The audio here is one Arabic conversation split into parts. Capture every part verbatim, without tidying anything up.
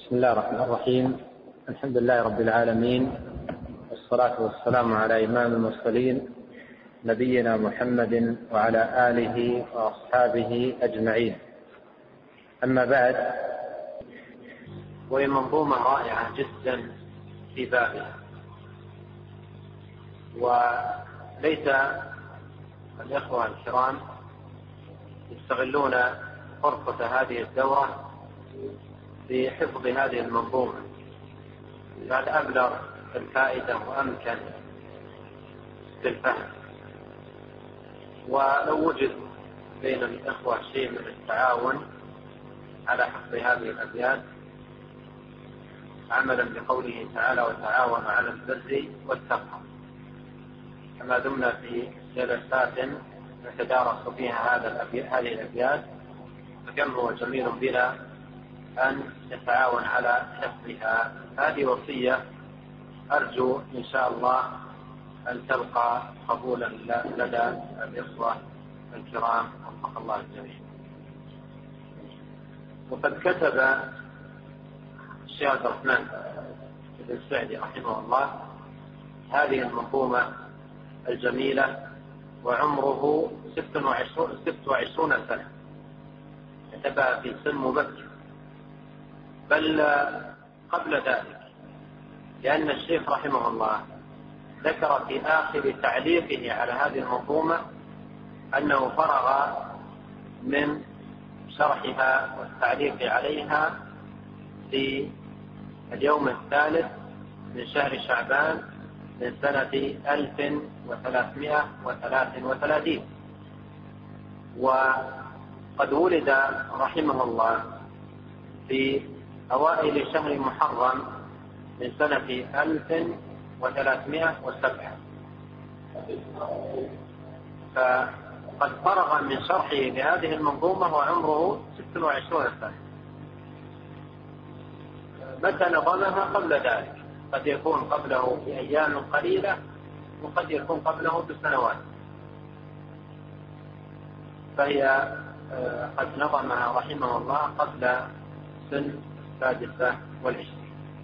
بسم الله الرحمن الرحيم. الحمد لله رب العالمين، والصلاة والسلام على إمام المرسلين نبينا محمد وعلى آله وأصحابه أجمعين. أما بعد، وهي منظومة رائعة جدا في بابها، وليس الإخوة الكرام يستغلون فرصة هذه الدورة في حفظ هذه المنظومة، بعد أبلغ الفائدة وأمكن للفهم. ولو وجد بين الإخوة شيء من التعاون على حفظ هذه الأبيات عملا بقوله تعالى: وتعاونوا على البر والتقوى، كما دمنا في جلسات نتدارس فيها هذا هذه الأبيات، فكم هو جميل بنا أن نتعاون على حفظها. هذه وصية أرجو إن شاء الله أن تلقى قبولا لدى الإخوة الكرام وفق الله الجميع. وقد كتب الشيخ عبد الرحمن بن سعدي رحمه الله هذه المنظومة الجميلة وعمره ست وعشرون سنة، كتبها في سن مبكر، بل قبل ذلك، لأن الشيخ رحمه الله ذكر في آخر تعليقه على هذه المنظومة أنه فرغ من شرحها والتعليق عليها في اليوم الثالث من شهر شعبان من سنة ألف وثلاثمائة وثلاث وثلاثين. وقد ولد رحمه الله في أوائل شهر محرم من سنة ألف وثلاثمائة وسبعة، فقد فرغ من شرحه لهذه المنظومة وعمره ست وعشرون سنة. متى نظمها؟ قبل ذلك، قد يكون قبله بأيام قليلة وقد يكون قبله بسنوات، فهي قد نظمها رحمه الله قبل سن السادسة والعشرين،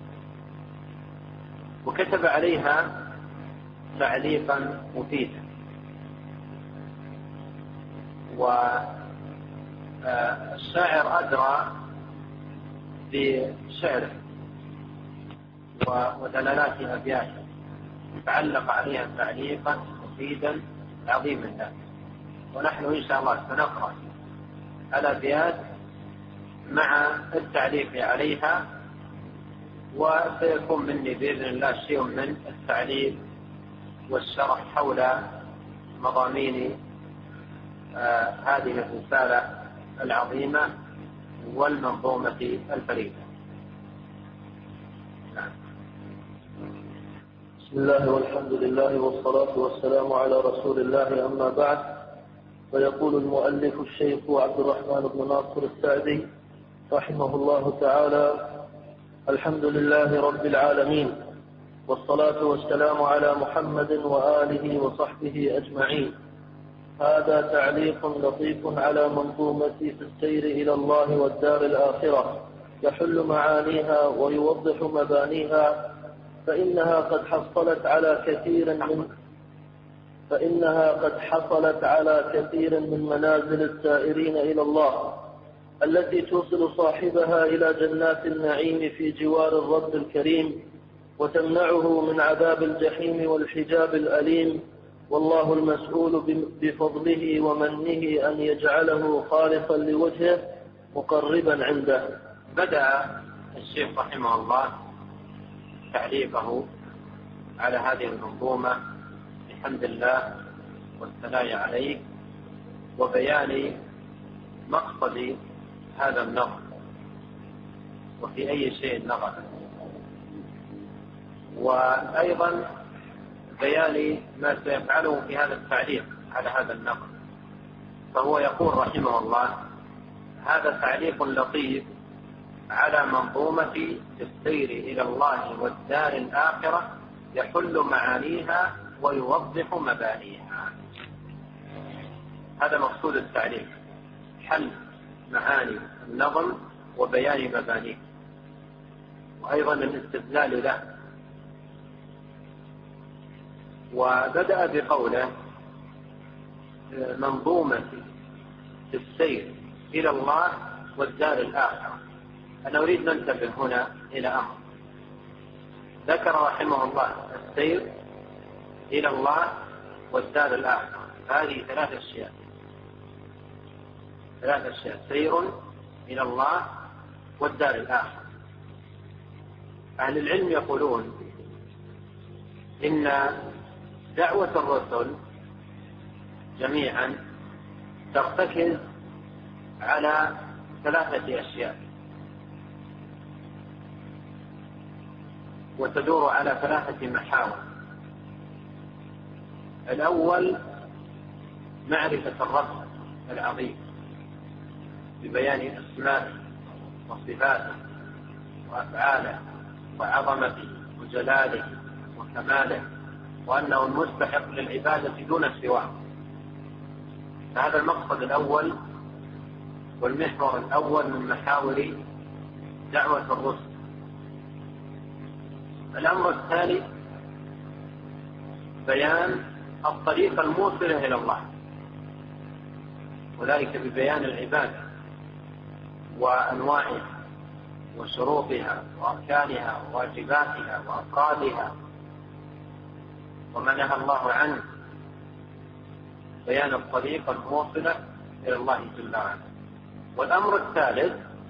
وكتب عليها تعليقا مفيدا. والشاعر أدرى بشعره ودلالات أبياته، تعلق عليها تعليقا مفيدا عظيما له. ونحن إن شاء الله سنقرأ الأبيات مع التعليق عليها، وسيكون مني بإذن الله شيء من التعليق والشرح حول مضامين آه هذه الرسالة العظيمة والمنظومة الفريدة. نعم. بسم الله والحمد لله والصلاة والسلام على رسول الله، أما بعد، فيقول المؤلف الشيخ عبد الرحمن بن ناصر السعدي رحمه الله تعالى: الحمد لله رب العالمين، والصلاة والسلام على محمد وآله وصحبه أجمعين. هذا تعليق لطيف على منظومة في السير إلى الله والدار الآخرة، يحل معانيها ويوضح مبانيها، فإنها قد حصلت على كثير من فإنها قد حصلت على كثير من منازل السائرين إلى الله، التي توصل صاحبها إلى جنات النعيم في جوار الرب الكريم، وتمنعه من عذاب الجحيم والحجاب الأليم، والله المسؤول بفضله ومنه أن يجعله خالصا لوجهه مقربا عنده. بدأ الشيخ رحمه الله تعليقه على هذه المنظومة بحمد الله والثناء عليه وبيان مقصد هذا النظم وفي أي شيء نظر، وأيضا بيان ما سيفعله في هذا التعليق على هذا النظم. فهو يقول رحمه الله: هذا تعليق لطيف على منظومة السير إلى الله والدار الآخرة، يحل معانيها ويوضح مبانيها. هذا مقصود وأيضا الاستدلال له. وبدأ بقوله منظومة في السير إلى الله والدار الآخرة. أنا أريد ننتبه هنا إلى أمر. ذكر رحمه الله السير إلى الله والدار الآخرة، هذه ثلاث أشياء ثلاث أشياء سير إلى الله والدار الآخرة. أهل العلم يقولون إن دعوة الرسل جميعا ترتكز على ثلاثة أشياء وتدور على ثلاثة محاور. الأول معرفة الرب العظيم ببيان أسمائه وصفاته وأفعاله وعظمته وجلاله وكماله، وأنه المستحق للعبادة دون سواه. فهذا المقصد الأول والمحور الأول من محاور دعوة الرسل. الأمر الثاني بيان الطريق الموصلة إلى الله، وذلك ببيان العبادة وأنواعها وشروطها وأركانها وواجباتها وأفرادها وما نهى الله عنه، بيان الطريق الموصلة إلى الله جل وعلا. والأمر الثالث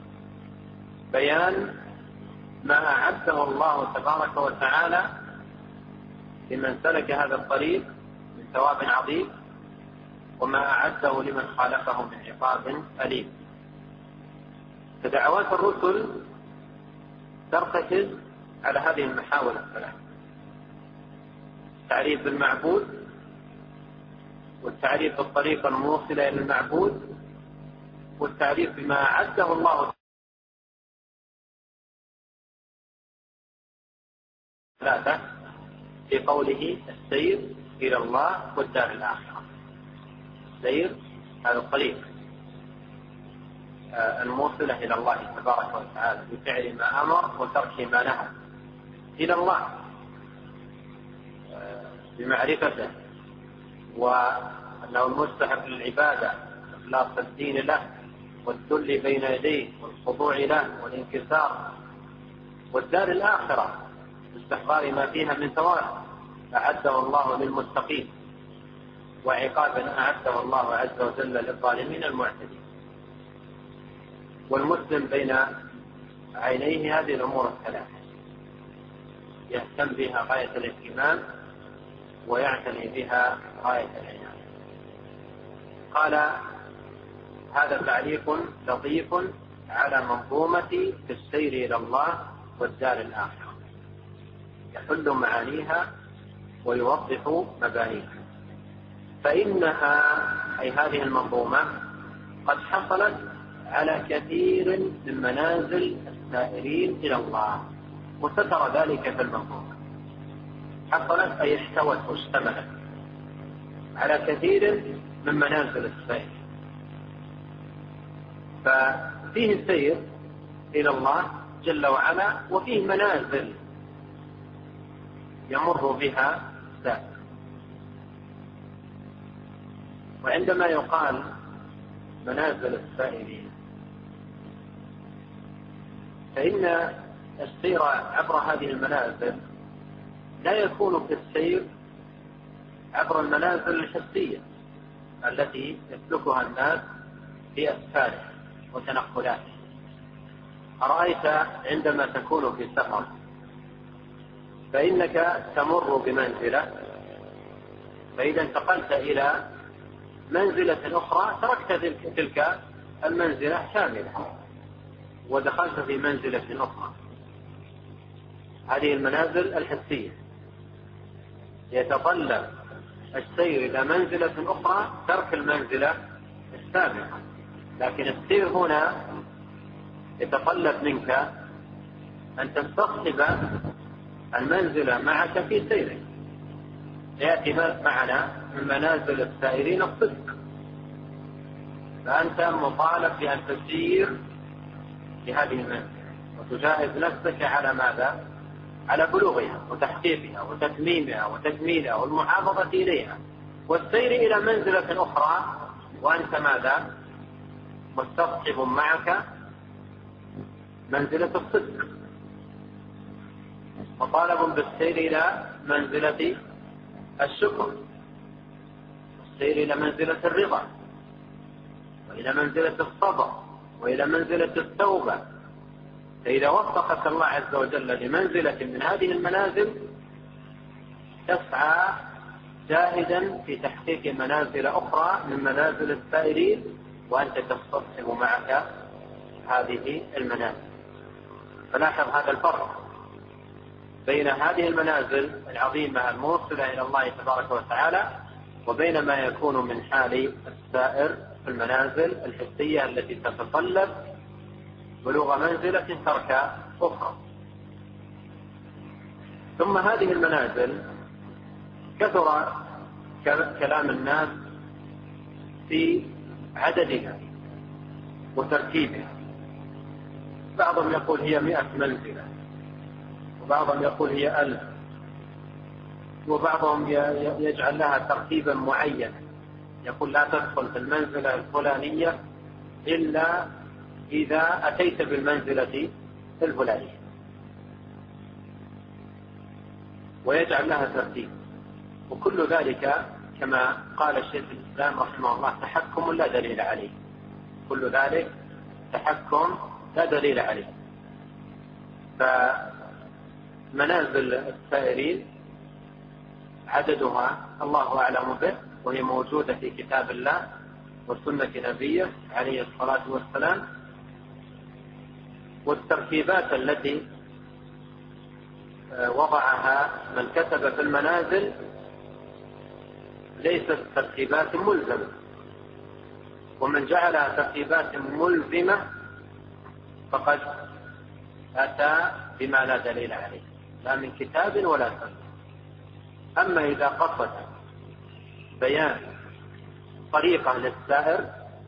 بيان ما أعده الله تبارك وتعالى لمن سلك هذا الطريق من ثواب عظيم، وما أعده لمن خالفه من عقاب أليم. فدعوات الرسل ترتكز على هذه المحاور الثلاث: التعريف بالمعبود، والتعريف بالطريقة الموصلة إلى المعبود، والتعريف بما أعده الله ثلاثة في قوله السير إلى الله والدار الآخرة. السير هذا الطريق الموصلة إلى الله تبارك وتعالى بفعل ما أمر وترك ما نهى، إلى الله بمعرفته وأنه المستحق للعبادة، إخلاص الدين له والذل بين يديه والخضوع له والانكسار، والدار الآخرة باستحضار ما فيها من ثواب أعده الله للمتقين وعقابا أعده الله عز وجل للظالمين المعتدين. والمسلم بين عينيه هذه الأمور الثلاثة يهتم بها غاية الاهتمام ويعتني بها غاية العناية. قال هذا تعليق لطيف على منظومة في السير إلى الله والدار الآخرة، يحل معانيها ويوضح مبانيها. فإنها أي هذه المنظومة قد حصلت على كثير من منازل السائرين إلى الله، وسترى ذلك في المنظومة. حصلت أي احتوت واشتملت على كثير من منازل السير. ففيه السير إلى الله جل وعلا، وفيه منازل يمر بها السائر. وعندما يقال منازل السائرين فإن السير عبر هذه المنازل لا يكون كالسير عبر المنازل الحسية التي يسلكها الناس في أسفاره وتنقلاته. أرأيت عندما تكون في سفر فإنك تمر بمنزلة، فإذا انتقلت إلى منزلة أخرى تركت تلك المنزلة شاملة ودخلت في منزلة أخرى. هذه المنازل الحسية. يتطلب السير إلى منزلة أخرى ترك المنزلة السابقة، لكن السير هنا يتطلب منك أن تستصحب المنزلة معك في سيرك. يأتي معنا من منازل السائرين الصدق، فأنت مطالب بأن تسير في هذه المنزلة وتجاهد نفسك على ماذا؟ على بلوغها وتحقيقها وتتميمها وتكميلها والمحافظة إليها والسير إلى منزلة أخرى وأنت ماذا؟ مستصحب معك منزلة الصدق، وطالب بالسير إلى منزلة الشكر، والسير إلى منزلة الرضا، وإلى منزلة الصبر، وإلى منزلة التوبة. فإذا وفقك الله عز وجل لمنزلة من هذه المنازل تسعى جاهدا في تحقيق منازل أخرى من منازل السائرين وأنت تستصحب معك هذه المنازل. فلاحظ هذا الفرق بين هذه المنازل العظيمة الموصلة إلى الله تبارك وتعالى وبين ما يكون من حال السائر في المنازل الحسية التي تتطلب بلوغ منزلة ترك أخرى. ثم هذه المنازل كثر كلام الناس في عددها وترتيبها. بعضهم يقول هي مئة منزلة، وبعضهم يقول هي ألف، وبعضهم يجعل لها ترتيبا معينا، يقول لا تدخل في المنزلة الفلانية إلا إذا أتيت بالمنزلة الفلانية، ويجعل لها ترتيب. وكل ذلك كما قال الشيخ الإسلام رحمه الله تحكم لا دليل عليه، كل ذلك تحكم لا دليل عليه. فمنازل السائرين عددها الله أعلم به، وهي موجودة في كتاب الله وسنة نبيه عليه الصلاة والسلام. والترتيبات التي وضعها من كتب في المنازل ليست ترتيبات ملزمة، ومن جعلها ترتيبات ملزمة فقد أتى بما لا دليل عليه لا من كتاب ولا سنة. أما إذا قصد بيان طريقة للسائر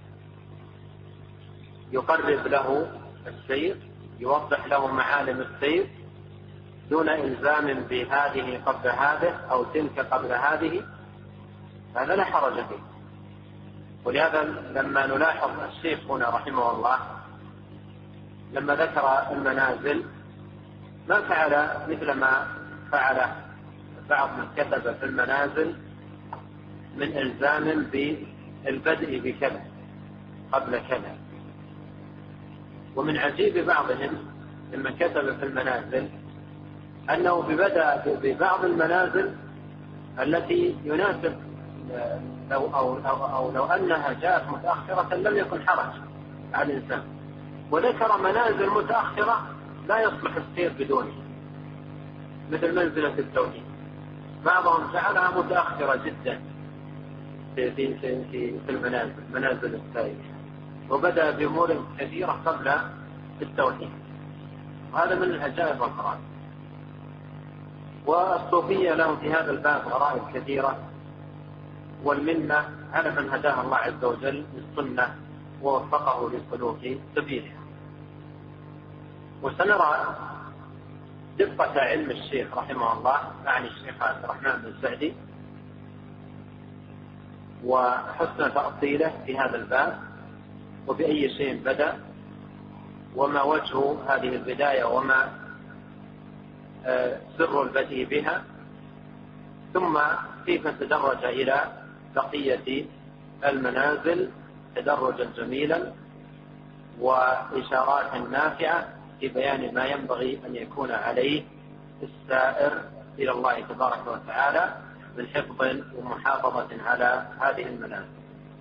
يقرب له السير، يوضح له معالم السير دون إلزام بهذه قبل هذه أو تلك قبل هذه، هذا لا حرج فيه. ولهذا لما نلاحظ الشيخ هنا رحمه الله لما ذكر المنازل ما فعل مثل ما فعل بعض من كتب في المنازل من إلزام بالبدء بكذا قبل كذا. ومن عجيب بعضهم لما كتب في المنازل أنه بدأ ببعض المنازل التي يناسب لو أو, أو, أو لو أنها جاءت متأخرة لم يكن حرج على الإنسان، وذكر منازل متأخرة لا يصلح السير بدونها مثل منزلة التوحيد. بعضهم جعلها متأخرة جدا في في في, في المنازل منازل السائر، وبدأ بأمور كثيرة قبل التوحيد، وهذا من العجائب والغرائب. والصوفية لهم في هذا الباب غرائب كثيرة، والمنة على من هداه الله عز وجل للسنة ووفقه لسلوك سبيلها. وسنرى دقة علم الشيخ رحمه الله يعني الشيخ عبد الرحمن بن سعدي وحسن تأصيله في هذا الباب، وبأي شيء بدأ، وما وجه هذه البداية، وما سر البدء بها، ثم كيف تدرج إلى بقية المنازل تدرجا جميلا وإشارات نافعة في بيان ما ينبغي أن يكون عليه السائر إلى الله تبارك وتعالى من حفظ ومحافظة على هذه المنازل.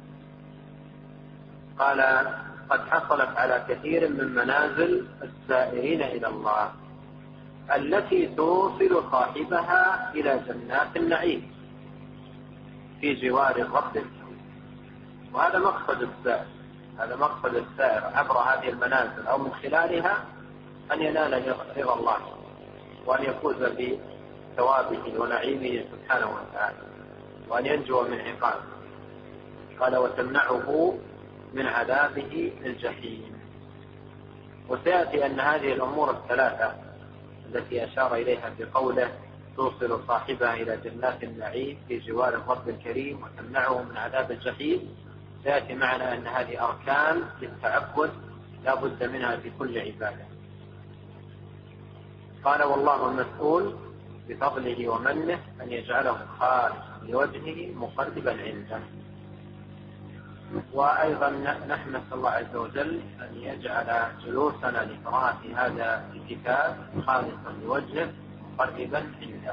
قال قد حصلت على كثير من منازل السائرين إلى الله التي توصل صاحبها إلى جنات النعيم في جوار الرب. وهذا مقصد السائر، هذا مقصد السائر عبر هذه المنازل أو من خلالها أن ينال رضا الله وأن يفوز بثوابه ونعيمه سبحانه وتعالى وأن ينجو من عقابه. قال وتمنعه من عذابه الجحيم. وسيأتي أن هذه الأمور الثلاثة التي أشار إليها بقوله توصل صاحبها إلى جنات النعيم في جوار الرب الكريم وتمنعه من عذاب الجحيم، سيأتي معنا أن هذه أركان للتعبد لا بد منها في كل عبادة. قال والله المسؤول بفضله ومنه أن يجعله خالصا لوجهه مقربا عنده. وأيضا نحن نسأل الله عز وجل أن يجعل جلوسنا لقراءة هذا الكتاب خالصا لوجهه مقربا عنده.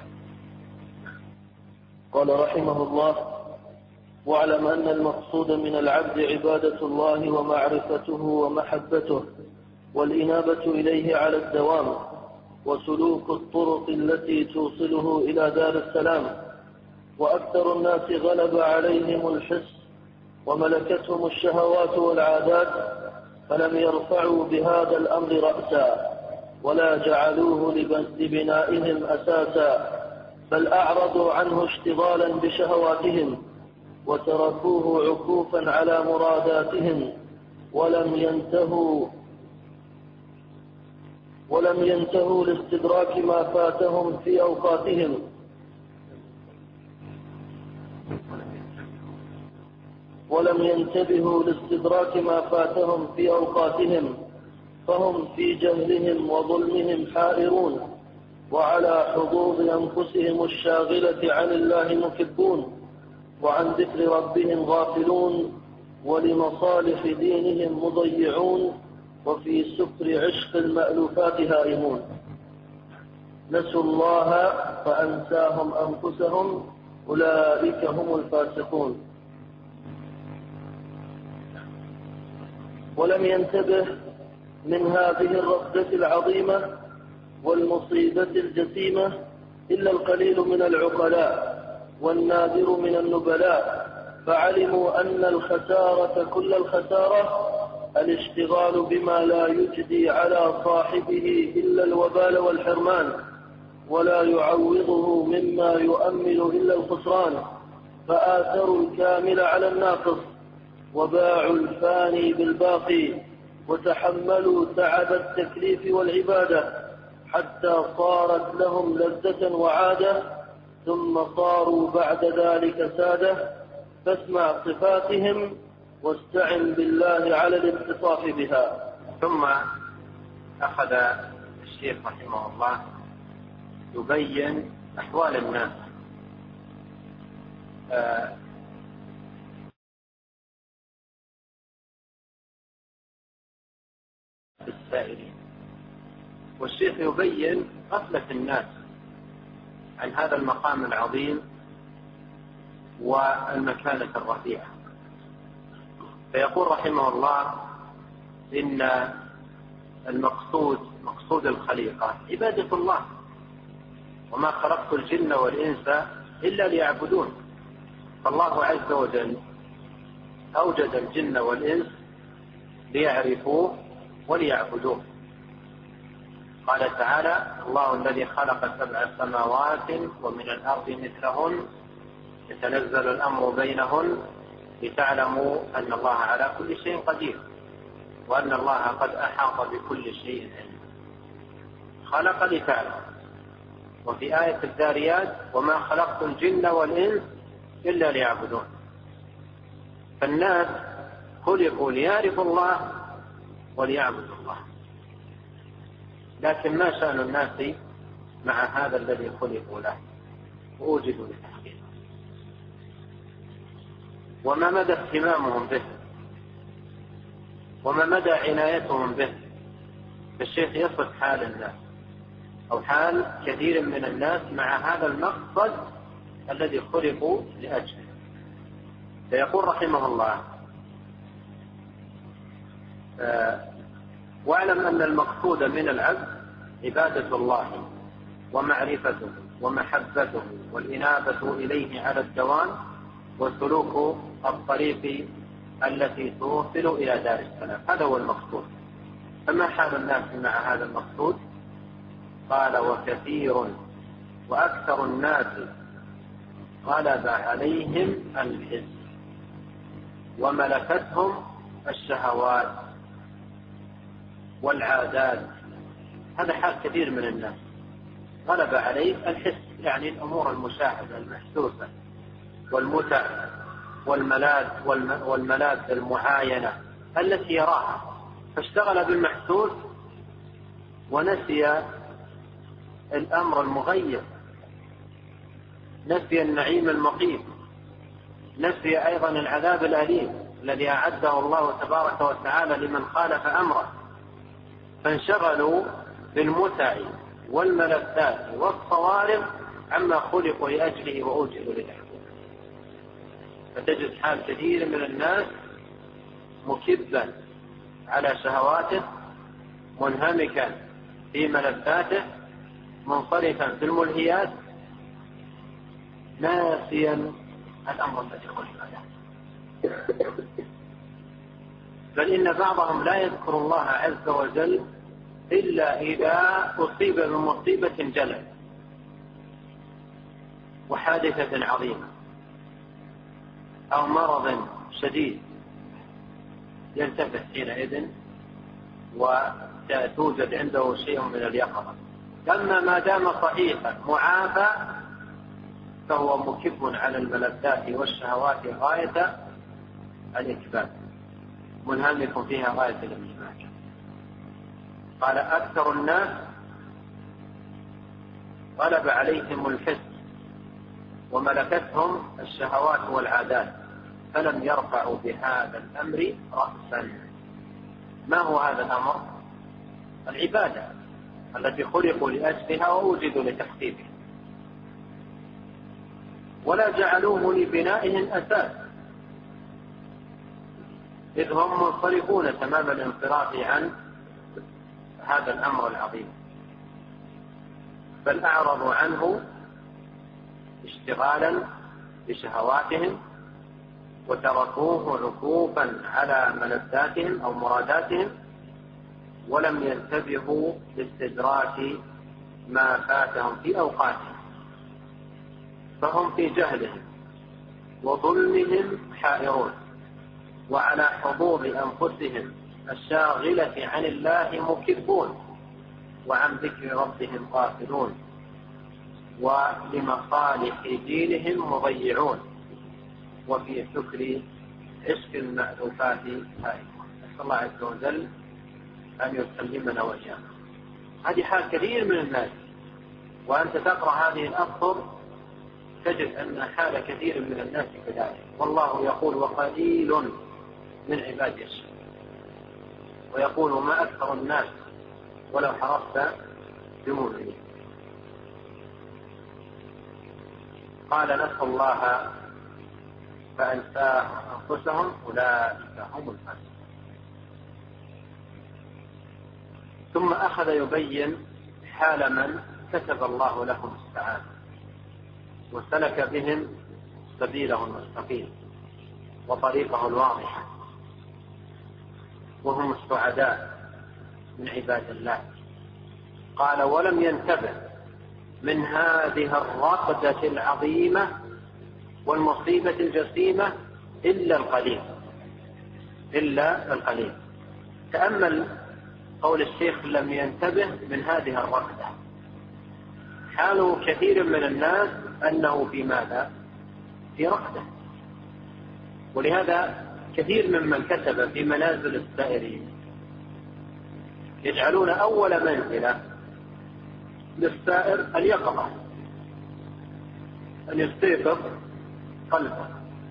قال رحمه الله: واعلم أن المقصود من العبد عبادة الله ومعرفته ومحبته والإنابة إليه على الدوام وسلوك الطرق التي توصله إلى دار السلام. وأكثر الناس غلب عليهم الحس وملكتهم الشهوات والعادات، فلم يرفعوا بهذا الأمر رأسا ولا جعلوه لبنائهم أساسا، بل أعرضوا عنه اشتغالا بشهواتهم وتركوه عكوفا على مراداتهم، ولم ينتهوا ولم ينتهوا لاستدراك ما فاتهم في أوقاتهم ولم ينتبهوا لاستدراك ما فاتهم في أوقاتهم فهم في جهلهم وظلمهم حائرون، وعلى حظوظ أنفسهم الشاغلة عن الله مكبون، وعن ذكر ربهم غافلون، ولمصالح دينهم مضيعون، وفي سكر عشق المألوفات هائمون. نسوا الله فأنساهم أنفسهم، أولئك هم الفاسقون. ولم ينتبه من هذه الرفدة العظيمة والمصيبة الجسيمة إلا القليل من العقلاء والنادر من النبلاء، فعلموا أن الخسارة كل الخسارة الاشتغال بما لا يجدي على صاحبه إلا الوبال والحرمان، ولا يعوضه مما يؤمل إلا الخسران، فآثروا الكامل على الناقص وباعوا الفاني بالباقي، وتحملوا تعب التكليف والعبادة حتى صارت لهم لذة وعادة، ثم صاروا بعد ذلك سادة. فاسمع صفاتهم واستعن بالله على الاتصاف بها. ثم أخذ الشيخ رحمه الله يبين أحوال الناس آه بالسائلين، والشيخ يبين غفلة الناس عن هذا المقام العظيم والمكانة الرفيعة. فيقول رحمه الله إن المقصود مقصود الخليقة عبادة الله، وما خلقت الجن والإنس إلا ليعبدون. فالله عز وجل أوجد الجن والإنس ليعرفوه وليعبدوه. قال تعالى: الله الذي خلق سبع سماوات ومن الأرض مثلهن يتنزل الأمر بينهن لتعلموا أن الله على كل شيء قدير وأن الله قد أحاط بكل شيء علما. خلق لتعلم. وفي آية الذاريات: وما خلقت الجن والإنس إلا ليعبدون. فالناس خلقوا ليعرفوا الله وليعبدوا الله، لكن ما شأن الناس مع هذا الذي خلقوا له ووجدوا لتحقيقه، وما مدى اهتمامهم به، وما مدى عنايتهم به. فالشيخ يصف حال الناس أو حال كثير من الناس مع هذا المقصد الذي خلقوا لأجله. فيقول رحمه الله: واعلم أن المقصود من العبد عبادة الله ومعرفته ومحبته والإنابة إليه على الدوام وسلوك الطريق التي توصل إلى دار السلام. هذا هو المقصود. فما حال الناس مع هذا المقصود؟ قال: وكثير وأكثر الناس غلب عليهم الحس وملكتهم الشهوات والعادات. هذا حال كثير من الناس، غلب عليه الحس، يعني الأمور المشاهدة المحسوسة والمتع والملاذ والملاذ المعاينة التي يراها، فاشتغل بالمحسوس ونسي الأمر المغير، نسي النعيم المقيم، نسي أيضا العذاب الأليم الذي أعده الله تبارك وتعالى لمن خالف أمره، فانشغلوا بالمتع والملذات والصوارم عما خلقوا لأجله وأوجدوا لتحقيقه. فتجد حال كثير من الناس مكبا على شهواته، منهمكا في ملذاته، منصرفا في الملهيات، ناسيا الأمر الذي خلق له. بل إن بعضهم لا يذكر الله عز وجل إلا إذا أصيب بمصيبة جلل وحادثة عظيمة أو مرض شديد، يلتفت حينئذ وتوجد عنده شيء من اليقظة. أما ما دام صحيحا معافى فهو مكب على الملذات والشهوات غاية الإكباد، منهمك فيها غاية الانهماك. قال أكثر الناس غلب عليهم الحس وملكتهم الشهوات والعادات، فلم يرفعوا بهذا الأمر رأسا. ما هو هذا الأمر؟ العبادة التي خلقوا لأجلها ووجدوا لتحقيقها، ولا جعلوه لبنائهم أساس، إذ هم منصرفون تمام الانصراف عن هذا الأمر العظيم، بل أعرضوا عنه اشتغالا بشهواتهم وتركوه عكوفا على ملذاتهم أو مراداتهم، ولم ينتبهوا لاستدراك ما فاتهم في أوقاتهم، فهم في جهلهم وظلمهم حائرون، وعلى حضور أنفسهم الشاغلة عن الله مكبون، وعن ذكر ربهم غافلون، ولمصالح دينهم مضيعون، وفي شكر عشق المألوفات هائمون. نسأل الله عز وجل أن يسلمنا وإياكم. هذه حال كثير من الناس، وأنت تقرأ هذه الأسطر تجد أن حال كثير من الناس كذلك. والله يقول وقليل من عبادي الشكور، ويقول ما أكثر الناس ولو حرصت بمؤمنين. قال نسوا الله فأنساهم أنفسهم أولئك هم الفاسقون. ثم أخذ يبين حال من كتب الله لهم السعادة وسلك بهم سبيله المستقيم وطريقه الواضحة، وهم السعداء من عباد الله. قال ولم ينتبه من هذه الرقدة العظيمة والمصيبة الجسيمة إلا القليل إلا القليل. تأمل قول الشيخ لم ينتبه من هذه الرقدة. حال كثير من الناس أنه في ماذا؟ في رقدة. ولهذا كثير ممن كتب في منازل السائرين يجعلون أول منزلة للسائر اليقظة، أن يستيقظ قلبه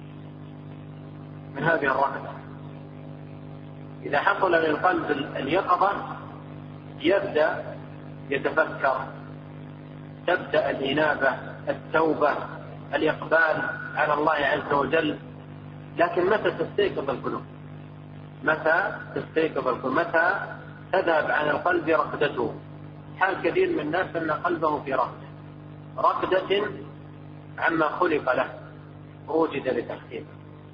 من هذه الرقدة. إذا حصل للقلب اليقظة يبدأ يتفكر، تبدأ الإنابة، التوبة، الإقبال على الله عز وجل. لكن متى تستيقظ القلوب؟ متى تستيقظ القلوب؟ متى تذهب عن القلب رقدته؟ حال كثير من الناس أن قلبه في رقدة رقدة عما خلق له ووجد لتحقيقه.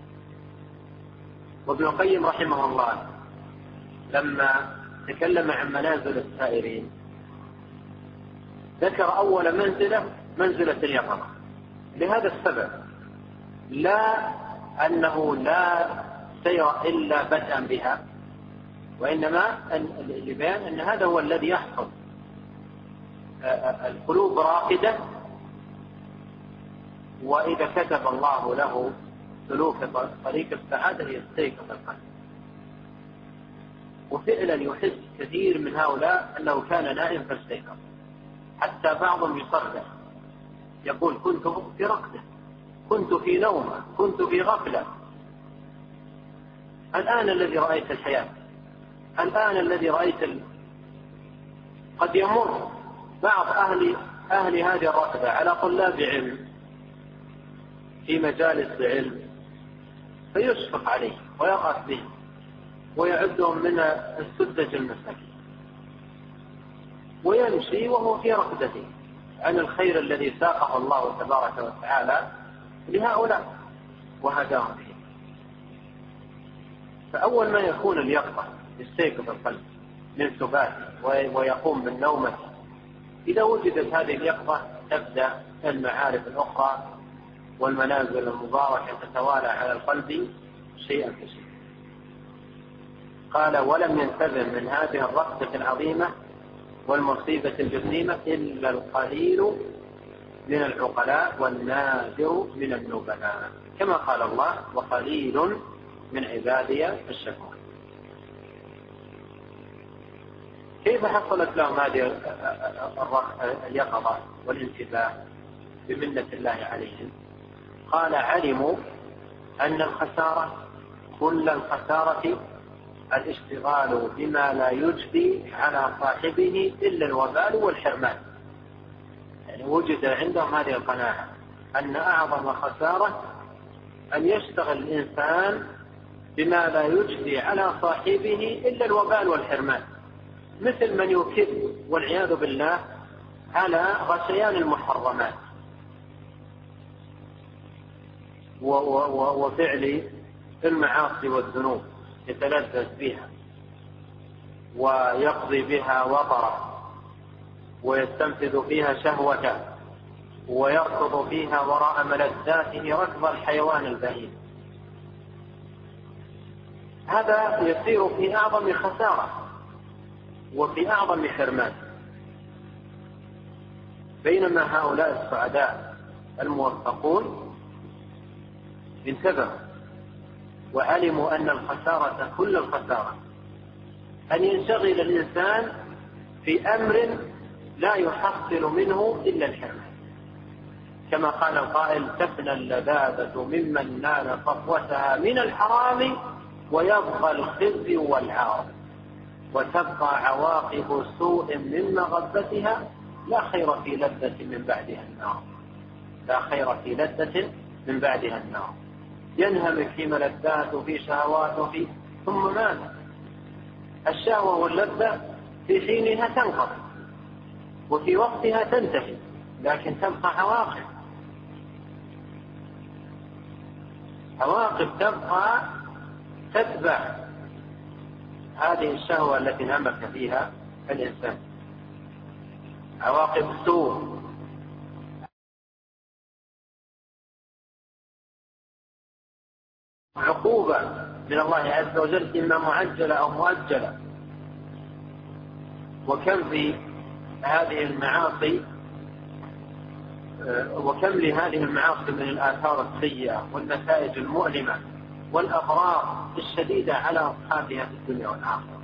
وابن القيم رحمه الله لما تكلم عن منازل السائرين ذكر أول منزلة منزلة اليقظة، لهذا السبب، لا أنه لا سير إلا بدءا بها، وإنما لبيان أن هذا هو الذي يحصل. القلوب راقدة، وإذا كتب الله له سلوك طريق السعادة يستيقظ القلب. وفعلا يحس كثير من هؤلاء أنه كان نائم فاستيقظ، حتى بعضهم يصرح يقول كنت في رقدة، كنت في نومة، كنت في غفلة. الآن الذي رأيت الحياة، الآن الذي رأيت ال... قد يمر بعض أهل, أهل هذه الرقدة على طلاب علم في مجالس العلم فيشفق عليه ويقف به ويعدهم من السذج المساكين، ويمشي وهو في رقدته عن الخير الذي ساقه الله تبارك وتعالى لهؤلاء وهداهم به. فأول ما يكون اليقظة يستيقظ القلب من ثباته ويقوم من نومه. إذا وجدت هذه اليقظة تبدأ المعارف الأخرى والمنازل المباركة تتوالى على القلب شيئا فشيئا. قال ولم ينتبه من هذه الرقدة العظيمة والمصيبة الجسيمة إلا القليل من العقلاء والنادر من النبلاء، كما قال الله وقليل من عبادي الشكور. كيف حصلت لهم هذه اليقظة والانتباه بمنة الله عليهم؟ قال علموا أن الخسارة كل الخسارة الاشتغال بما لا يجدي على صاحبه إلا الوبال والحرمان. يعني وجد عندهم هذه القناعة أن أعظم خسارة أن يشتغل الإنسان بما لا يجدي على صاحبه إلا الوبال والحرمان، مثل من يكذب والعياذ بالله على غشيان المحرمات وفعل المعاصي والذنوب، يتلذذ بها ويقضي بها وطرا ويستنفذ فيها شهوته ويركض فيها وراء ملذاته ركض الحيوان البهيم. هذا يصير في أعظم خسارة وفي أعظم حرمان، بينما هؤلاء السعداء الموفقون انتبهوا وعلموا أن الخسارة كل الخسارة أن ينشغل الإنسان في أمر لا يحصل منه إلا الحرمان، كما قال القائل تفنى اللذاذة ممن نال صفوتها من الحرام ويبقى الخزي والعار، وتبقى عواقب سوء من مغبتها لا خير في لذة من بعدها النار، لا خير في لذة من بعدها النار. ينهمك في ملذات وفي شهوات وفي ثم ماذا؟ الشهوة واللذة في حينها تنقضي وفي وقتها تنتهي، لكن تبقى عواقب، عواقب تبقى تتبع هذه الشهوة التي انهمك فيها الإنسان، عواقب سوء. عقوبة من الله عز وجل إما معجلة أو مؤجلة. وكم في هذه المعاصي وكم لهذه المعاصي من الآثار السيئة والنتائج المؤلمة والأضرار الشديدة على أصحابها في الدنيا والآخرة.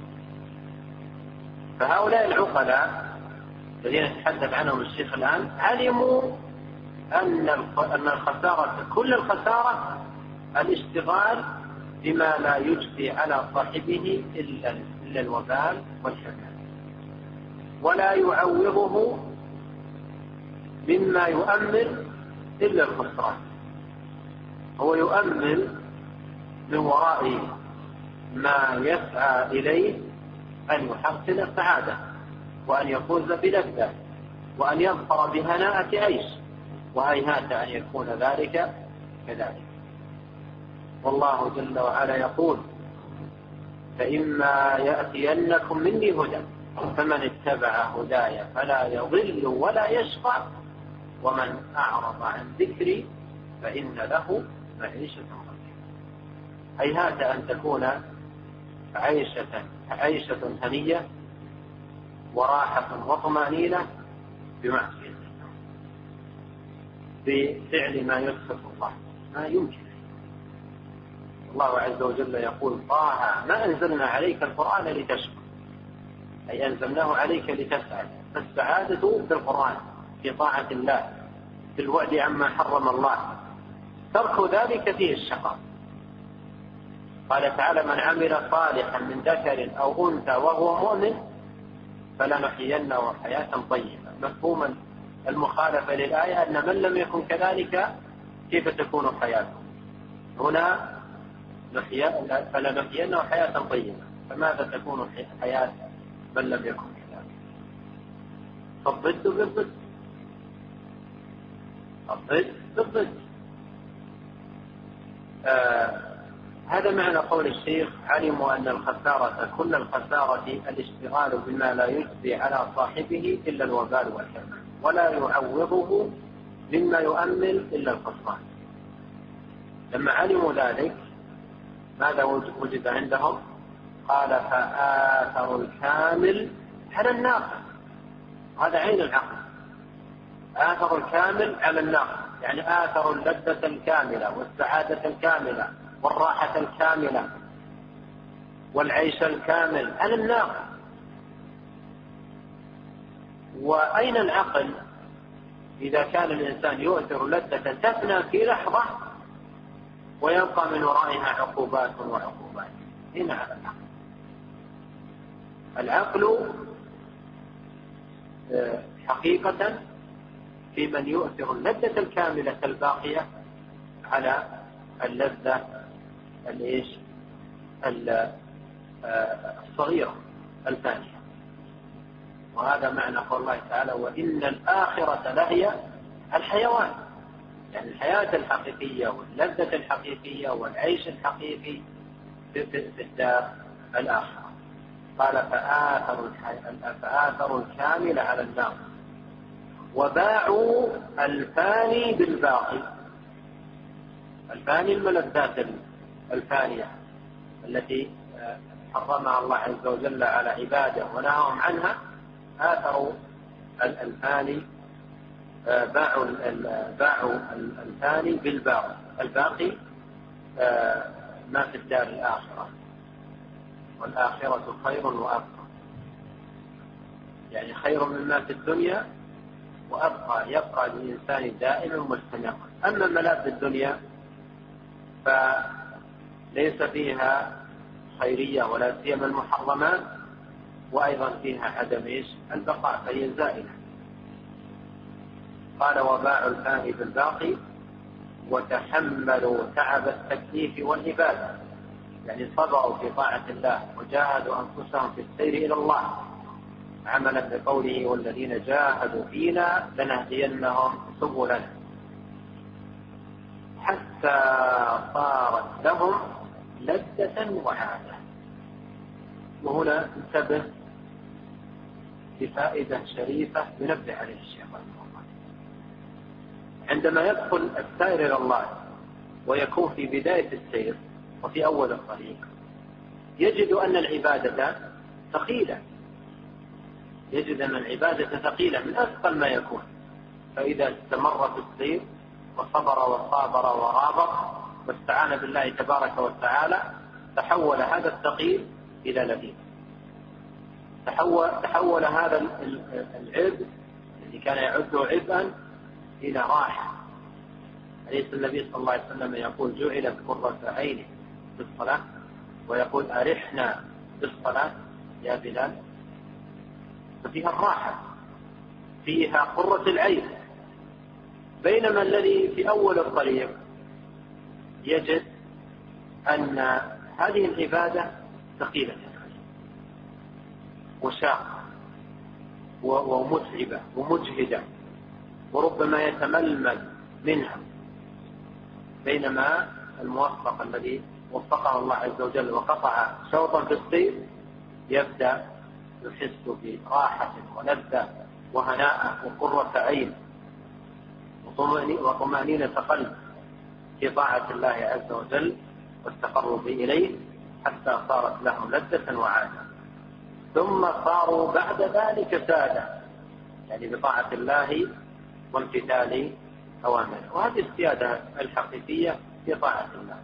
فهؤلاء العقلاء الذين يتحدث عنهم الشيخ الآن علموا أن الخسارة كل الخسارة الاشتغال بما لا يجدي على صاحبه إلا الوبال والحرمان، ولا يعوضه مما يؤمل إلا الخسران. هو يؤمل من وراء ما يسعى إليه أن يحصل السعادة وأن يفوز بلذة وأن يظفر بهناءة عيش، وهيهات أن يكون ذلك كذلك. والله جل وعلا يقول فإما يأتينكم مني هدى فمن اتبع هداي فلا يضل ولا يشقى ومن أعرض عن ذكري فإن له معيشة ضنكا. هيهات أن تكون عيشة عيشة هنية وراحة وطمأنينة بمعصية بفعل ما يسخط الله، ما يمكن. الله عز وجل يقول: طه ما أنزلنا عليك القرآن لتشقى، أي أنزلناه عليك لتسعد. فالسعادة بالقرآن، في طاعة الله، في الوعد عما حرم الله، ترك ذلك فيه الشقاء. قال تعالى: من عمل صالحا من ذكر أو أنثى وهو مؤمن فلنحيينه حياة طيبة. مفهوم المخالفة للآية أن من لم يكن كذلك كيف تكون حياته؟ هنا فلنحيينه حياة طيبة، فماذا تكون حياة من لم يكن كذلك؟ فالضد بالضد، الضد بالضد. آه هذا معنى قول الشيخ: علموا أن الخسارة كل الخسارة الاشتغال بما لا يجزي على صاحبه إلا الوبال والحرمان، ولا يعوضه مما يؤمل إلا الخسران. لما علموا ذلك ماذا وجد عندهم؟ قال: فآثروا الكامل على الناقص. هذا عين العقل، آثروا الكامل على الناقص، يعني آثروا اللذة الكاملة والسعادة الكاملة والراحة الكاملة والعيش الكامل على الناقص. وأين العقل إذا كان الإنسان يؤثر لذة تفنى في لحظة ويبقى من ورائها عقوبات وعقوبات؟ هنا على العقل. العقل حقيقة في من يؤثر اللذة الكاملة الباقية على اللذة الإيش الصغيرة الفانية. وهذا معنى قول الله تعالى: وإن الآخرة لهي الحيوان، يعني الحياة الحقيقية واللذة الحقيقية والعيش الحقيقي في الدار الآخرة. قال: فآثروا فآثروا الكامل على الناقص وباعوا الفاني بالباقي. الفاني الملذات الفانية التي حرمها الله عز وجل على عباده ونهاهم عنها، آثروا الفاني، باعوا باعوا الفاني بالباقي. الباقي ما في الدار الآخرة، والآخرة خير وأبقى، يعني خير مما في الدنيا وأبقى، يبقى للإنسان دائما مستمرا. أما ملاذ الدنيا فليس فيها خيرية ولا سيما المحرمات، وأيضا فيها عدم إيش البقاء، فهي زائلة. قال: وباعوا الفاني بالباقي وتحملوا تعب التكليف والعبادة، يعني صبروا في طاعة الله وجاهدوا أنفسهم في السير إلى الله، عملا بقوله: والذين جاهدوا فينا لنهدينهم سبلنا، حتى صارت لهم لذة وعادة. وهنا انتبه بفائدة شريفة ينبه عليه الشيخ رحمه الله. عندما يدخل السائر إلى الله ويكون في بداية السير وفي أول الطريق، يجد أن العبادة ثقيلة، يجد أن العبادة ثقيلة من أثقل ما يكون. فإذا استمر في السير وصبر وصابر ورابط واستعان بالله تبارك وتعالى، تحول هذا الثقيل إلى لذيذ، تحول, تحول هذا العبء الذي كان يعده عبئا إلى راحة. أليس النبي صلى الله عليه وسلم يقول: جعلت قرة عيني بالصلاة، ويقول: أرحنا بالصلاة يا بلال. ففيها الراحة، فيها قرة العين. بينما الذي في أول الطريق يجد أن هذه العبادة ثقيلة وشاقة ومتعبة ومجهدة، وربما يتململ منها. بينما الموفق الذي وفقه الله عز وجل وقطع شوطا في السير يبدأ يحس براحة ولذة وهناء وقرة عين وطمأنينة قلب في طاعة الله عز وجل والتقرب إليه، حتى صارت لهم لذة وعادة، ثم صاروا بعد ذلك سادة، يعني بطاعة الله وامتثال أوامره. وهذه السيادة الحقيقية في طاعة الله.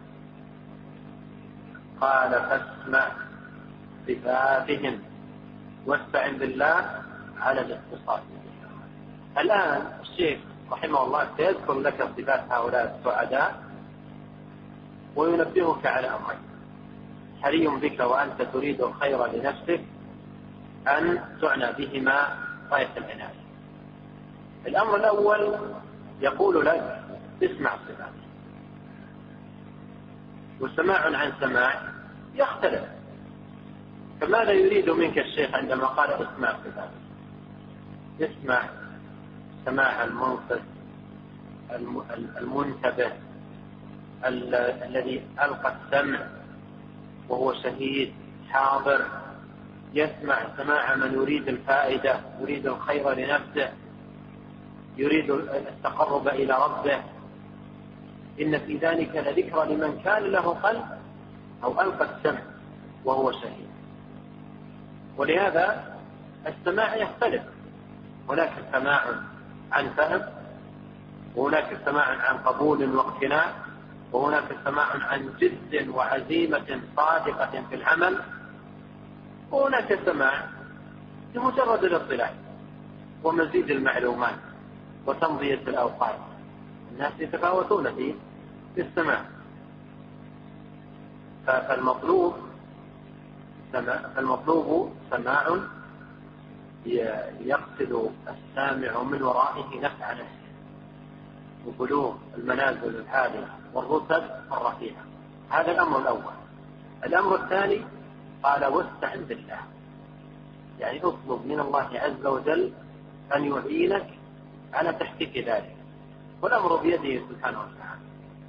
قال فاسمع صفاتهم واستعن بالله على الاتصال. الآن الشيخ رحمه الله سيذكر لك صفات هؤلاء السعداء وينبهك على أمرين حري بك وأنت تريد الخير لنفسك أن تعنى بهما غاية العناية. الأمر الأول يقول لك اسمع صفات، والسماع عن سماع يختلف. فماذا يريد منك الشيخ عندما قال اسمع صفات؟ اسمع سماع المنصت المنتبه الذي ألقى السمع وهو شهيد حاضر، يسمع سماع من يريد الفائدة، يريد الخير لنفسه، يريد التقرب إلى ربه. إن في ذلك لذكرى لمن كان له قلب أو ألقى السمع وهو شهيد. ولهذا السماع يختلف، هناك سماع عن فهم، وهناك سماع عن قبول واقتناع، وهناك سماع عن جد وعزيمة صادقة في العمل، وهناك سماع لمجرد الاطلاع ومزيد المعلومات وتمضية الأوقات. الناس يتفاوتون في السماع. فالمطلوب سماع فالمطلوب سماع يقصد السامع من ورائه نفع نفسه وبلوغ المنازل العالية والرتب الرفيعة. هذا الأمر الأول. الأمر الثاني قال واستعن بالله، يعني اطلب من الله عز وجل أن يعينك على تحقيق ذلك، والأمر بيده سبحانه وتعالى.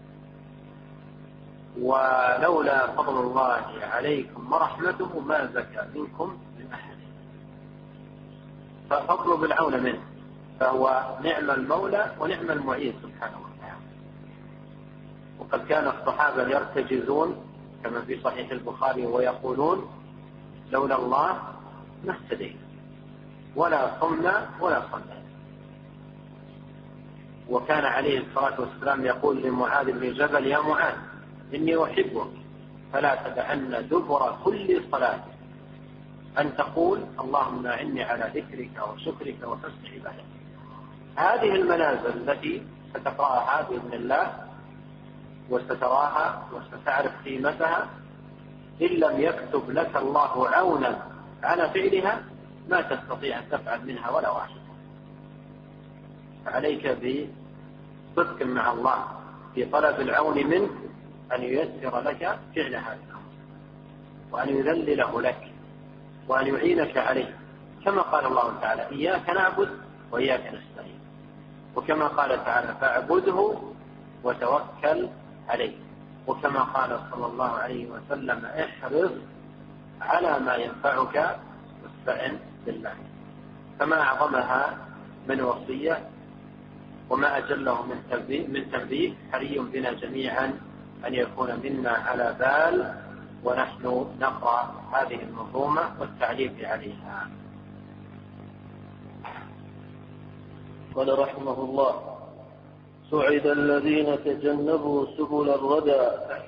ولولا فضل الله عليكم ورحمته ما زكى منكم من أحد، فاطلب العون منه، فهو نعم المولى ونعم المعين سبحانه وتعالى. وقد كان الصحابة يرتجزون كما في صحيح البخاري ويقولون لولا الله ما اهتدينا ولا صمنا ولا صلينا. وكان عليه الصلاة والسلام يقول لمعاذ بن جبل يا معاذ إني أحبك فلا تدعن دبر كل صلاة أن تقول اللهم أعني على ذكرك وشكرك وحسن عبادتك. هذه المنازل التي ستقرأها بإذن الله وستراها وستعرف قيمتها، إن لم يكتب لك الله عونا على فعلها ما تستطيع أن تفعل منها ولا واحدة. فعليك بصدق مع الله في طلب العون منه أن ييسر لك فعل هذا الأمر، وأن يذلله لك، وأن يعينك عليه، كما قال الله تعالى إياك نعبد وإياك نستعين، وكما قال تعالى فاعبده وتوكل عليه، وكما قال صلى الله عليه وسلم احرص على ما ينفعك واستعن بالله. فما أعظمها من وصية وما أجله من تنبيه, من تنبيه حري بنا جميعا أن يكون منا على بال ونحن نقرأ هذه المنظومة والتعليق عليها. قال رحمه الله سعد الذين تجنبوا سبل الردى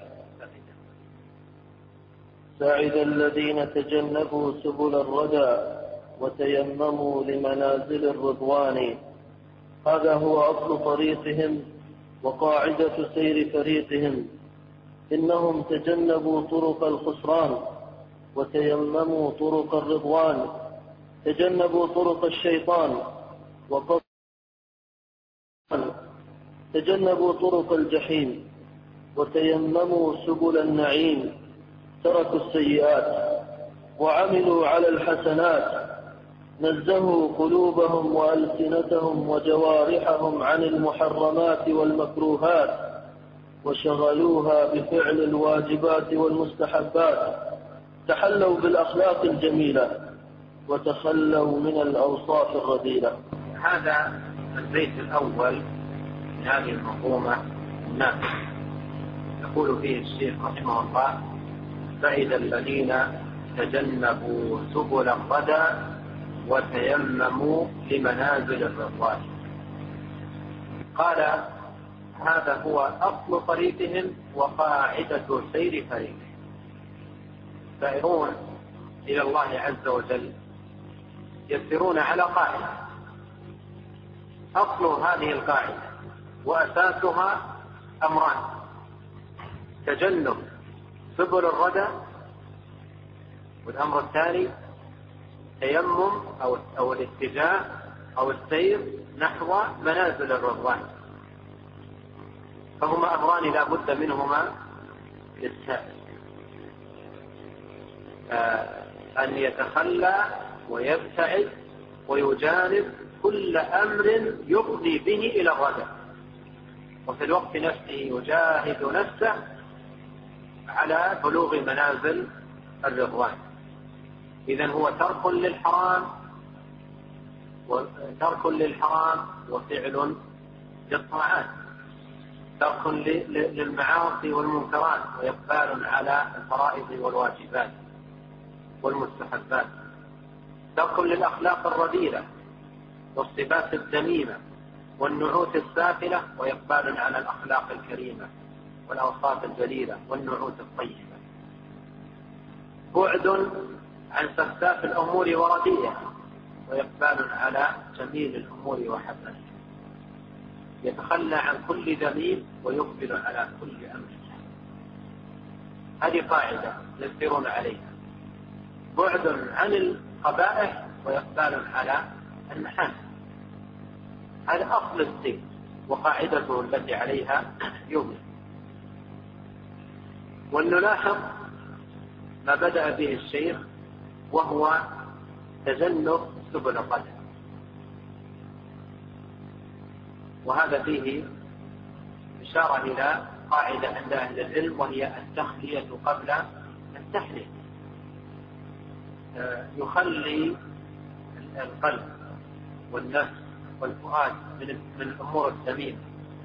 سعد الذين تجنبوا سبل الردى وتيمموا لمنازل الرضوان. هذا هو أصل طريقهم وقاعدة سير فريقهم. إنهم تجنبوا طرق الخسران وتيمموا طرق الرضوان، تجنبوا طرق الشيطان وقصد تجنبوا طرق الجحيم وتيمموا سبل النعيم. تركوا السيئات وعملوا على الحسنات، نزهوا قلوبهم وألسنتهم وجوارحهم عن المحرمات والمكروهات، وشغلوها بفعل الواجبات والمستحبات. تحلوا بالأخلاق الجميلة وتخلوا من الأوصاف الرذيلة. هذا البيت الأول من هذه المنظومة النافعة. يقول فيه الشيخ رحمه الله فإذا الذين تجنبوا سبل الردى وتيمموا لمنازل الرضوان. قال هذا هو أصل طريقهم وقاعدة سير طريقهم. سائرون إلى الله عز وجل يسيرون على قاعدة، أصل هذه القاعدة وأساسها أمران: تجنب سبل الردى، والأمر الثاني تيمم أو, أو الاتجاه أو السير نحو منازل الرضوان. فهما أمران لا بد منهما للسائر، أن يتخلى ويبتعد ويجانب كل أمر يفضي به إلى الردى، وفي الوقت نفسه يجاهد نفسه على بلوغ منازل الرضوان. إذن هو ترك للحرام وترك للحرام وفعل للطاعات، ترك للمعاصي والمنكرات وإقبال على الفرائض والواجبات والمستحبات، ترك للأخلاق الرذيلة والصفات الذميمة والنعوت السافلة وإقبال على الأخلاق الكريمة والأوصاف الجليلة والنعوت الطيبة، بعد عن سفساف الأمور ورديئها وإقبال على جميل الأمور وحسنها، يتخلى عن كل ذميم ويقبل على كل أمر. هذه قاعدة يسيرون عليها: بعد عن القبائح وإقبال على المحاسن. هذا أصل السير وقاعدته التي عليها يوم. ولنلاحظ ما بدأ به الشيخ وهو تجنب سبل الردى، وهذا فيه إشارة إلى قاعدة عند أهل العلم، وهي التخلية قبل التحلية. يخلي القلب والنفس والفؤاد من الأمور الذميمة،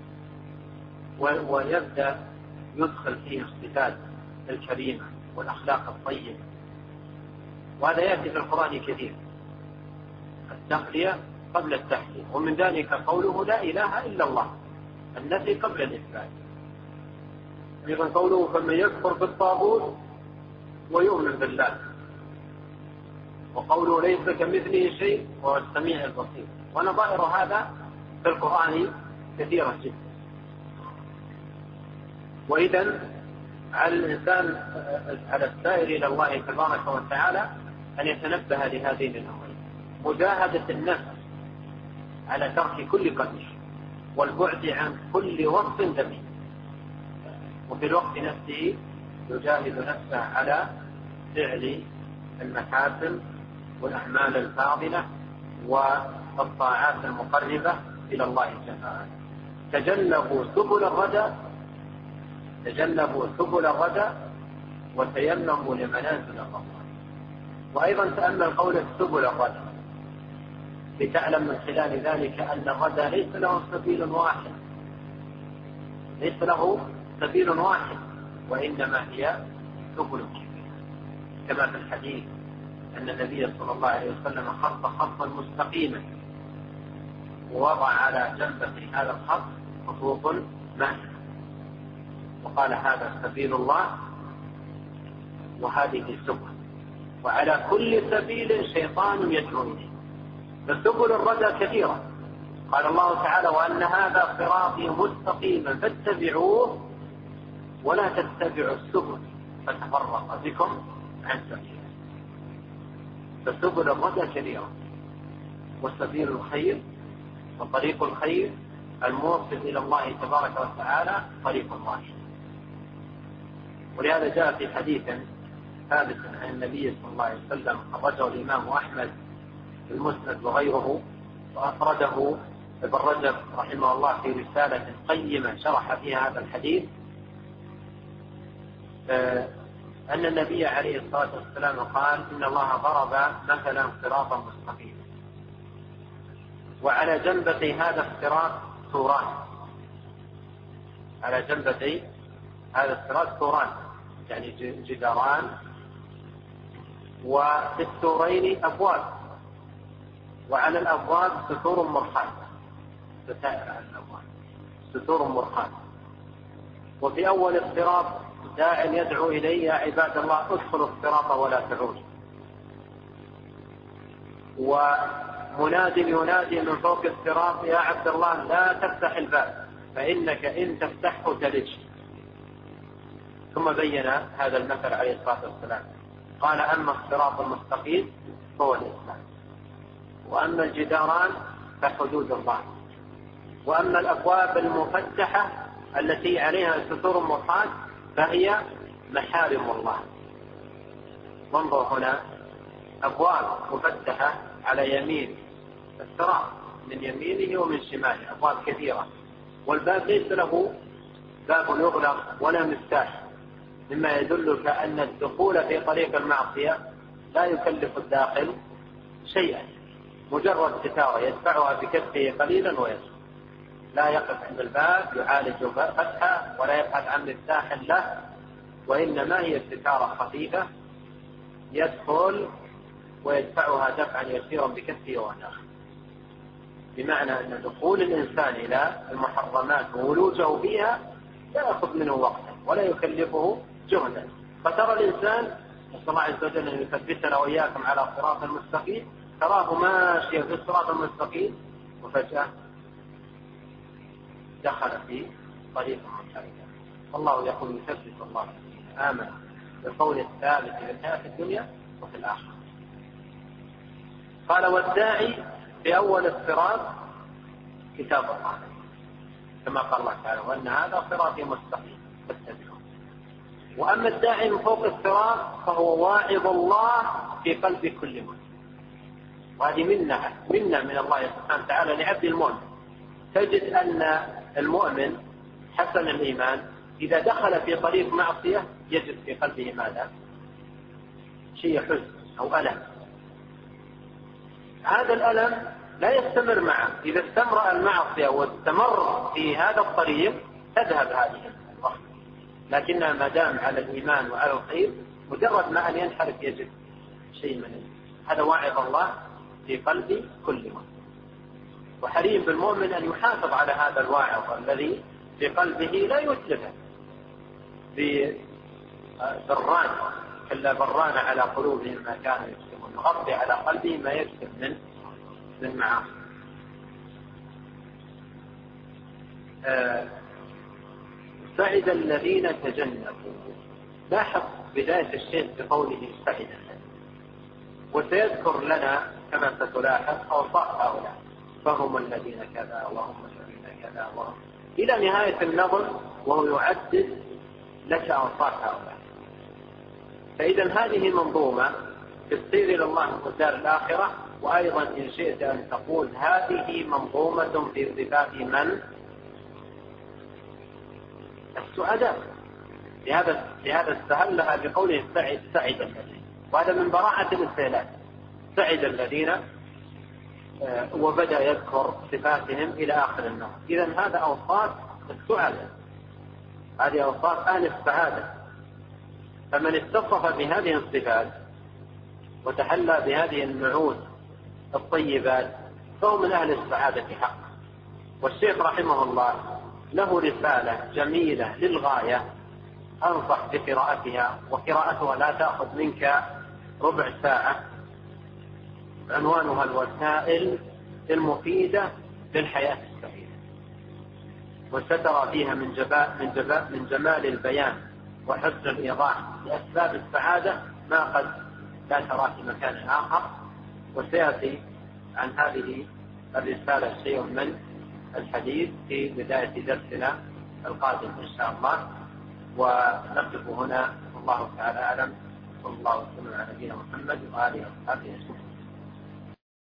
ويبدأ يدخل فيه الصفات الكريمة والأخلاق الطيبة، وهذا يأتي في القرآن كثير: التخلية قبل التحلية. ومن ذلك قوله لا إله إلا الله، النفي قبل الإثبات. أيضا قوله فمن يكفر بالطاغوت ويؤمن بالله، وقوله ليس كمثله شيء وهو السميع البصير. ونظائر هذا في القرآن كثيرة جدا. وإذن على الإنسان على السائر إلى الله تبارك وتعالى أن يتنبه لهذين الأمرين: مجاهدة النفس على ترك كل قدر، والبعد عن كل وصف ذميم، وفي الوقت نفسه يجاهد نفسه على فعل المحاسن والأعمال الفاضلة والطاعات المقربة إلى الله تعالى. تجنبوا سبل الردى تجنبوا سبل الردى وتيمموا لمنازل الرضوان. وأيضا تأمل قول سبل الردى لتعلم من خلال ذلك أن الردى ليس له سبيل واحد، ليس له سبيل واحد، وإنما هي سبل كثيرة، كما في الحديث أن النبي صلى الله عليه وسلم خط خطا مستقيما ووضع على جنبة هذا الخط خطوط مائية، وقال هذا سبيل الله وهذه سبل، وعلى كل سبيل شيطان يدعو إليه. فسبل الردى كثيرة. قال الله تعالى وأن هذا صراطي مستقيما فاتبعوه ولا تتبعوا السبل فتفرق بكم عن سبيله. فسبل الردى كثيرة، وسبيل الخير وطريق الخير الموصل إلى الله تبارك وتعالى طريق واحد. ولهذا جاء في حديث ثابت عن النبي صلى الله عليه وسلم خرجه الإمام أحمد في المسند وغيره، وأفرده ابن رجب رحمه الله في رسالة قيمة شرح فيها هذا الحديث، أن النبي عليه الصلاة والسلام قال إن الله ضرب مثلا صراطا مستقيما، وعلى جنبتي هذا الصراط سوران، على جنبتي هذا الصراط سوران، يعني جداران، وفي السورين أبواب، وعلى الأبواب ستور مرخاة، ستائر على الأبواب ستور مرخاة. وفي أول الصراط داع يدعو إليه يا عباد الله ادخلوا الصراط ولا تعودوا، ومناد ينادي من فوق الصراط يا عبد الله لا تفتح الباب فإنك إن تفتحه تلج. ثم بين هذا المثل عليه الصلاة والسلام قال أما الصراط المستقيم فهو الإسلام، وأما الجداران فحدود الله، وأما الأبواب المفتحة التي عليها ستور مرخاة فهي محارم الله. وانظر هنا أبواب مفتحة على يمين الصراط من يمينه ومن شماله، أبواب كثيرة، والباب ليس له باب يغلق ولا مفتاح، مما يدلك أن الدخول في طريق المعصية لا يكلف الداخل شيئا، مجرد ستارة يدفعها بكفه قليلا ويسر، لا يقف عند الباب يعالج فتحه ولا يبحث عن مفتاح له، وإنما هي ستارة خفيفة يدخل ويدفعها دفعا يسيرا بكفه وداخل، بمعنى أن دخول الإنسان إلى المحرمات وولوجه فيها لا يأخذ منه وقتا ولا يكلفه جهدا. فترى الإنسان نسأل الله عز وجل أن يثبتنا وإياكم على صراط المستقيم، تراه ماشيا في الصراط المستقيم وفجأة دخل في طريق منحرفة. الله يقول يثبت الله آمن بالقول الثابت في الحياة الدنيا وفي الآخرة. قال والداعي في أول الصراط كتاب الله، كما قال الله تعالى وأن هذا صراطي مستقيم فاتبعوه. وأما الداعي من فوق الصراط فهو واعظ الله في قلب كل مؤمن، وهذه منة منة من الله سبحانه وتعالى لعبد المؤمن. تجد أن المؤمن حسن الإيمان إذا دخل في طريق معصية يجد في قلبه ماذا؟ شيء حزن أو ألم. هذا الألم لا يستمر معه، إذا استمر المعصية واستمر في هذا الطريق تذهب هذه الوقت، لكنها ما دام على الإيمان وعلى الخير مجرد ما أن ينحرف يجد شيء من هذا. واعظ الله في قلب كل مؤمن، وحري بالمؤمن أن يحافظ على هذا الواعظ الذي في قلبه لا يتلفه بالران، كلا بران على قلوبهم ما كانوا يكسبون، نغطي على قلبه ما يكسب من من معاصي. سعد الذين تجنبوا، لاحظ بداية الشيء بقوله سعد، وسيذكر لنا كما ستلاحظ أوصاف هؤلاء، فهم الذين كذا وهم الذين كذا وهم إلى نهاية النظم، وهو يعدد لك أوصاف هؤلاء. فإذا هذه منظومة في السير إلى الله في الدار الآخرة، وأيضا إن شئت أن تقول هذه منظومة في صفات من؟ السعداء. لهذا لهذا استهلها بقوله سعد سعد الذين، وهذا من براعة الاستهلاك. سعد الذين وبدأ يذكر صفاتهم إلى آخر النظم. إذن هذا أوصاف السعداء، هذه أوصاف أهل السعادة. فمن اتصف بهذه الصفات وتحلى بهذه النعوت الطيبات فهو من أهل السعادة حقا. والشيخ رحمه الله له رسالة جميلة للغاية أنصح بقراءتها، وقراءتها لا تأخذ منك ربع ساعة، عنوانها الوسائل المفيدة للحياة السعيدة. وسترى فيها من جباء من جباء من جمال البيان وحسن الإيضاح لأسباب السعادة ما قد لا ترى في مكان آخر. وسيأتي عن هذه الرسالة شيء من الحديث في بداية درسنا القادم إن شاء الله. ونقف هنا، والله تعالى أعلم، صلى الله وسلم على نبينا محمد وآله وصحبه أجمعين.